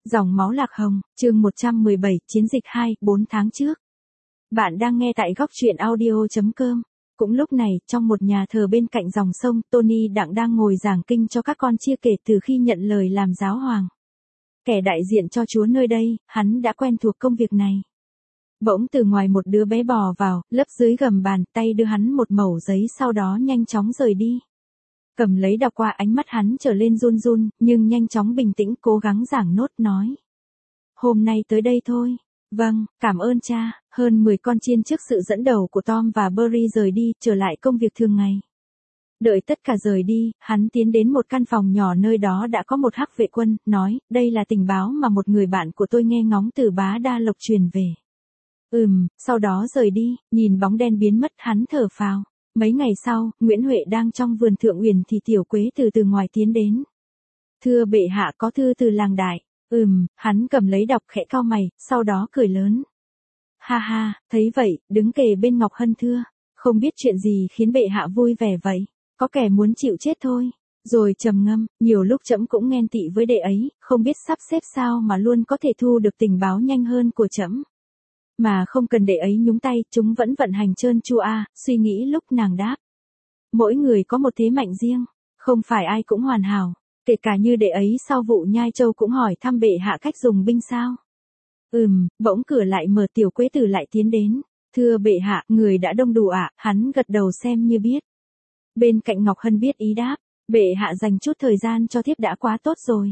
Dòng máu lạc hồng, chương 117, chiến dịch 2, 4 tháng trước. Bạn đang nghe tại góc truyện audio.com. Cũng lúc này, trong một nhà thờ bên cạnh dòng sông, Tony Đặng đang ngồi giảng kinh cho các con chia kể từ khi nhận lời làm giáo hoàng. Kẻ đại diện cho Chúa nơi đây, hắn đã quen thuộc công việc này. Bỗng từ ngoài một đứa bé bò vào, lấp dưới gầm bàn, tay đưa hắn một mẩu giấy, sau đó nhanh chóng rời đi. Cầm lấy đọc qua, ánh mắt hắn trở lên run run, nhưng nhanh chóng bình tĩnh, cố gắng giảng nốt, nói. Hôm nay tới đây thôi. Vâng, cảm ơn cha. Hơn 10 con chiên trước sự dẫn đầu của Tom và Berry rời đi, trở lại công việc thường ngày. Đợi tất cả rời đi, hắn tiến đến một căn phòng nhỏ, nơi đó đã có một hắc vệ quân, nói, đây là tình báo mà một người bạn của tôi nghe ngóng từ Bá Đa Lộc truyền về. Sau đó rời đi, nhìn bóng đen biến mất, hắn thở phào. Mấy ngày sau, Nguyễn Huệ đang trong vườn Thượng Uyển thì Tiểu Quế từ ngoài tiến đến. Thưa bệ hạ, có thư từ làng đại. Hắn cầm lấy đọc, khẽ cau mày, sau đó cười lớn. Ha ha, thấy vậy, đứng kề bên Ngọc Hân thưa. Không biết chuyện gì khiến bệ hạ vui vẻ vậy. Có kẻ muốn chịu chết thôi. Rồi trầm ngâm, nhiều lúc trẫm cũng ghen tị với đệ ấy, không biết sắp xếp sao mà luôn có thể thu được tình báo nhanh hơn của trẫm. Mà không cần đệ ấy nhúng tay, chúng vẫn vận hành trơn tru a. Suy nghĩ lúc nàng đáp. Mỗi người có một thế mạnh riêng, không phải ai cũng hoàn hảo, kể cả như đệ ấy sau vụ Nhai Châu cũng hỏi thăm bệ hạ cách dùng binh sao. Bỗng cửa lại mở, Tiểu Quế Tử lại tiến đến. Thưa bệ hạ, người đã đông đủ ạ. Hắn gật đầu xem như biết. Bên cạnh Ngọc Hân biết ý đáp. Bệ hạ dành chút thời gian cho thiếp đã quá tốt rồi.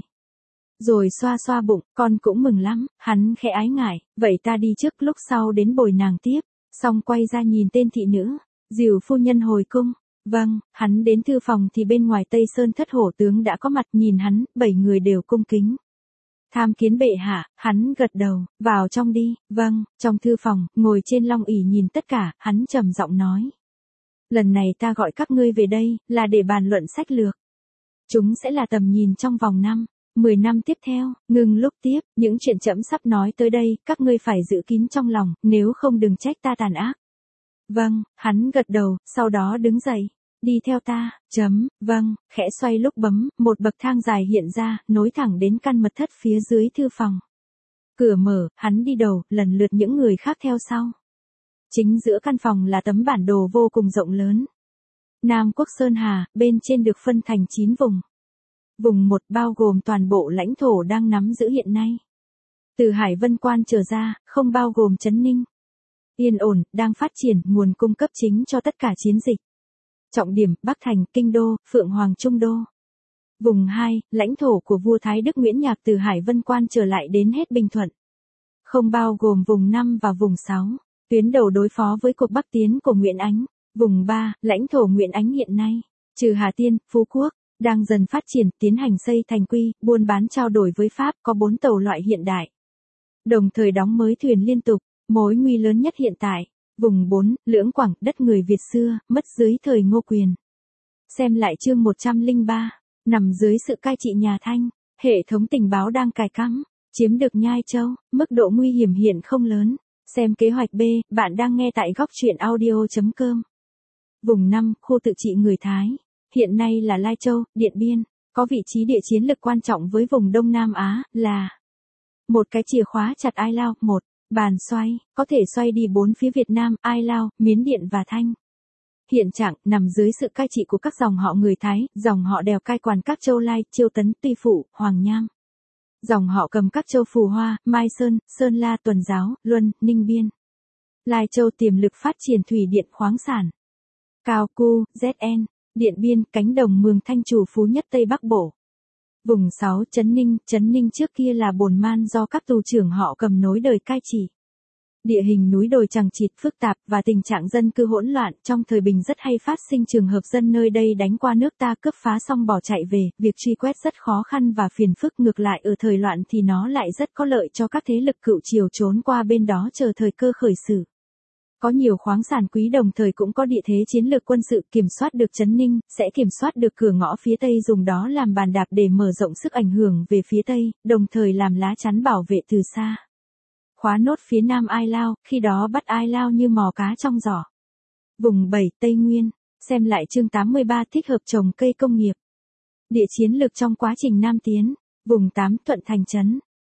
Rồi xoa xoa bụng, con cũng mừng lắm. Hắn khẽ ái ngại, vậy ta đi trước, lúc sau đến bồi nàng tiếp. Xong quay ra nhìn tên thị nữ. Dìu phu nhân hồi cung. Vâng, hắn đến thư phòng thì bên ngoài Tây Sơn Thất Hổ tướng đã có mặt, nhìn hắn, 7 người đều cung kính. Tham kiến bệ hạ. Hắn gật đầu, vào trong đi. Vâng, trong thư phòng, ngồi trên long ỷ nhìn tất cả, hắn trầm giọng nói. Lần này ta gọi các ngươi về đây, là để bàn luận sách lược. Chúng sẽ là tầm nhìn trong vòng 10 năm tiếp theo. Ngừng lúc tiếp, những chuyện trẫm sắp nói tới đây, các ngươi phải giữ kín trong lòng, nếu không đừng trách ta tàn ác. Vâng, hắn gật đầu, sau đó đứng dậy. Đi theo ta. Vâng, khẽ xoay lúc bấm, một bậc thang dài hiện ra, nối thẳng đến căn mật thất phía dưới thư phòng. Cửa mở, hắn đi đầu, lần lượt những người khác theo sau. Chính giữa căn phòng là tấm bản đồ vô cùng rộng lớn. Nam Quốc Sơn Hà, bên trên được phân thành 9 vùng. Vùng 1 bao gồm toàn bộ lãnh thổ đang nắm giữ hiện nay. Từ Hải Vân Quan trở ra, không bao gồm Trấn Ninh. Yên ổn, đang phát triển, nguồn cung cấp chính cho tất cả chiến dịch. Trọng điểm, Bắc Thành, Kinh Đô, Phượng Hoàng Trung Đô. Vùng 2, lãnh thổ của vua Thái Đức Nguyễn Nhạc từ Hải Vân Quan trở lại đến hết Bình Thuận. Không bao gồm vùng 5 và vùng 6, tuyến đầu đối phó với cuộc Bắc tiến của Nguyễn Ánh. Vùng 3, lãnh thổ Nguyễn Ánh hiện nay, trừ Hà Tiên, Phú Quốc, đang dần phát triển, tiến hành xây thành quy, buôn bán trao đổi với Pháp, có 4 tàu loại hiện đại. Đồng thời đóng mới thuyền liên tục. Mối nguy lớn nhất hiện tại, vùng 4, Lưỡng Quảng, đất người Việt xưa, mất dưới thời Ngô Quyền. Xem lại chương 103, nằm dưới sự cai trị nhà Thanh, hệ thống tình báo đang cài cắm, chiếm được Nhai Châu, mức độ nguy hiểm hiện không lớn. Xem kế hoạch B, bạn đang nghe tại góc truyện audio.com. Vùng 5, khu tự trị người Thái, hiện nay là Lai Châu, Điện Biên, có vị trí địa chiến lược quan trọng với vùng Đông Nam Á, là một cái chìa khóa chặt Ai Lao, 1. Bàn xoay, có thể xoay đi 4 phía Việt Nam, Ai Lao, Miến Điện và Thanh. Hiện trạng, nằm dưới sự cai trị của các dòng họ người Thái, dòng họ Đèo cai quản các châu Lai, Chiêu Tấn, Tuy Phụ, Hoàng Nham. Dòng họ cầm các châu Phù Hoa, Mai Sơn, Sơn La, Tuần Giáo, Luân, Ninh Biên. Lai Châu tiềm lực phát triển thủy điện khoáng sản. Cao Cu, ZN, Điện Biên, cánh đồng Mường Thanh chủ phú nhất Tây Bắc Bộ. Vùng 6, Trấn Ninh trước kia là Bồn Man do các tù trưởng họ cầm nối đời cai trị. Địa hình núi đồi chằng chịt phức tạp và tình trạng dân cư hỗn loạn, trong thời bình rất hay phát sinh trường hợp dân nơi đây đánh qua nước ta cướp phá xong bỏ chạy về, việc truy quét rất khó khăn và phiền phức. Ngược lại ở thời loạn thì nó lại rất có lợi cho các thế lực cựu triều trốn qua bên đó chờ thời cơ khởi sự. Có nhiều khoáng sản quý, đồng thời cũng có địa thế chiến lược quân sự, kiểm soát được Trấn Ninh, sẽ kiểm soát được cửa ngõ phía Tây, dùng đó làm bàn đạp để mở rộng sức ảnh hưởng về phía Tây, đồng thời làm lá chắn bảo vệ từ xa. Khóa nốt phía Nam Ai Lao, khi đó bắt Ai Lao như mò cá trong giỏ. Vùng 7, Tây Nguyên, xem lại chương 83, thích hợp trồng cây công nghiệp. Địa chiến lược trong quá trình Nam tiến. Vùng 8, Thuận Thành Trấn,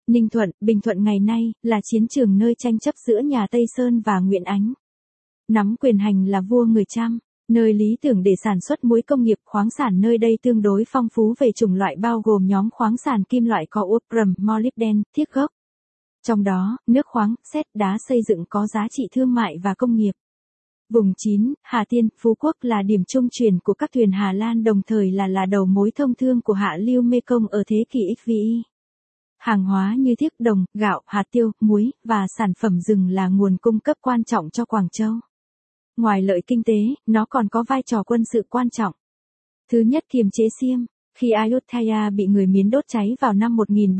Ninh Thuận, Bình Thuận ngày nay, là chiến trường nơi tranh chấp giữa nhà Tây Sơn và Nguyễn Ánh. Nắm quyền hành là vua người Cham, nơi lý tưởng để sản xuất muối công nghiệp. Khoáng sản nơi đây tương đối phong phú về chủng loại bao gồm nhóm khoáng sản kim loại có yttrium, molybden, thiếc gốc. Trong đó, nước khoáng, sét, đá xây dựng có giá trị thương mại và công nghiệp. Vùng 9, Hà Tiên, Phú Quốc là điểm trung chuyển của các thuyền Hà Lan, đồng thời là đầu mối thông thương của hạ lưu Mekong ở thế kỷ XVII. Hàng hóa như thiếc, đồng, gạo, hạt tiêu, muối và sản phẩm rừng là nguồn cung cấp quan trọng cho Quảng Châu. Ngoài lợi kinh tế, nó còn có vai trò quân sự quan trọng. Thứ nhất, kiềm chế Xiêm. Khi Ayutthaya bị người Miến đốt cháy vào năm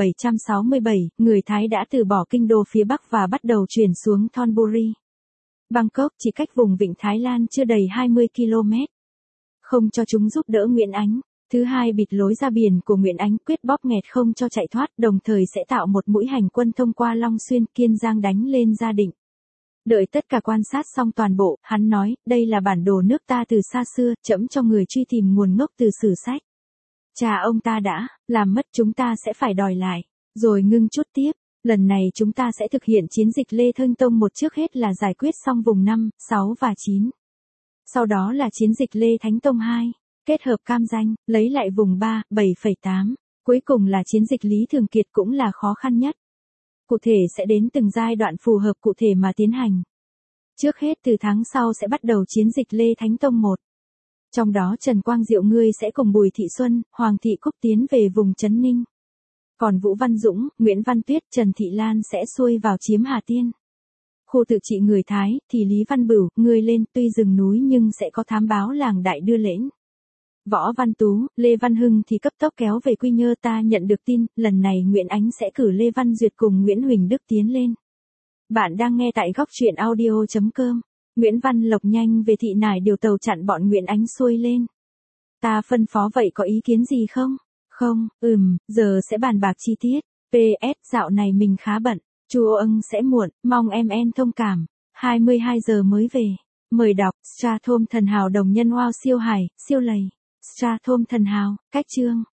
1767, người Thái đã từ bỏ kinh đô phía Bắc và bắt đầu chuyển xuống Thonburi. Bangkok chỉ cách vùng vịnh Thái Lan chưa đầy 20 km. Không cho chúng giúp đỡ Nguyễn Ánh. Thứ hai, bịt lối ra biển của Nguyễn Ánh, quyết bóp nghẹt không cho chạy thoát, đồng thời sẽ tạo một mũi hành quân thông qua Long Xuyên, Kiên Giang đánh lên Gia Định. Đợi tất cả quan sát xong toàn bộ, hắn nói, đây là bản đồ nước ta từ xa xưa, trẫm cho người truy tìm nguồn gốc từ sử sách. Cha ông ta đã làm mất, chúng ta sẽ phải đòi lại. Rồi ngưng chút tiếp, lần này chúng ta sẽ thực hiện chiến dịch Lê Thênh Tông một, trước hết là giải quyết xong vùng 5, 6 và 9. Sau đó là chiến dịch Lê Thánh Tông 2, kết hợp Cam Danh, lấy lại vùng 3, 7,8. Cuối cùng là chiến dịch Lý Thường Kiệt, cũng là khó khăn nhất. Cụ thể sẽ đến từng giai đoạn phù hợp cụ thể mà tiến hành. Trước hết từ tháng sau sẽ bắt đầu chiến dịch Lê Thánh Tông 1. Trong đó Trần Quang Diệu ngươi sẽ cùng Bùi Thị Xuân, Hoàng Thị Cúc tiến về vùng Trấn Ninh. Còn Vũ Văn Dũng, Nguyễn Văn Tuyết, Trần Thị Lan sẽ xuôi vào chiếm Hà Tiên. Khu tự trị người Thái, thì Lý Văn Bửu, ngươi lên, tuy rừng núi nhưng sẽ có thám báo làng đại đưa lễn. Võ Văn Tú, Lê Văn Hưng thì cấp tốc kéo về Quy Nhơ. Ta nhận được tin, lần này Nguyễn Ánh sẽ cử Lê Văn Duyệt cùng Nguyễn Huỳnh Đức tiến lên. Bạn đang nghe tại góc truyện audio.com. Nguyễn Văn Lộc nhanh về Thị Nải điều tàu chặn bọn Nguyễn Ánh xuôi lên. Ta phân phó vậy có ý kiến gì không? Không, giờ sẽ bàn bạc chi tiết. PS, dạo này mình khá bận. Chu ân sẽ muộn, mong em thông cảm. 22 giờ mới về. Mời đọc, Strathom thần hào đồng nhân wow siêu hài, siêu lầy. Strathom thần hào, cách chương.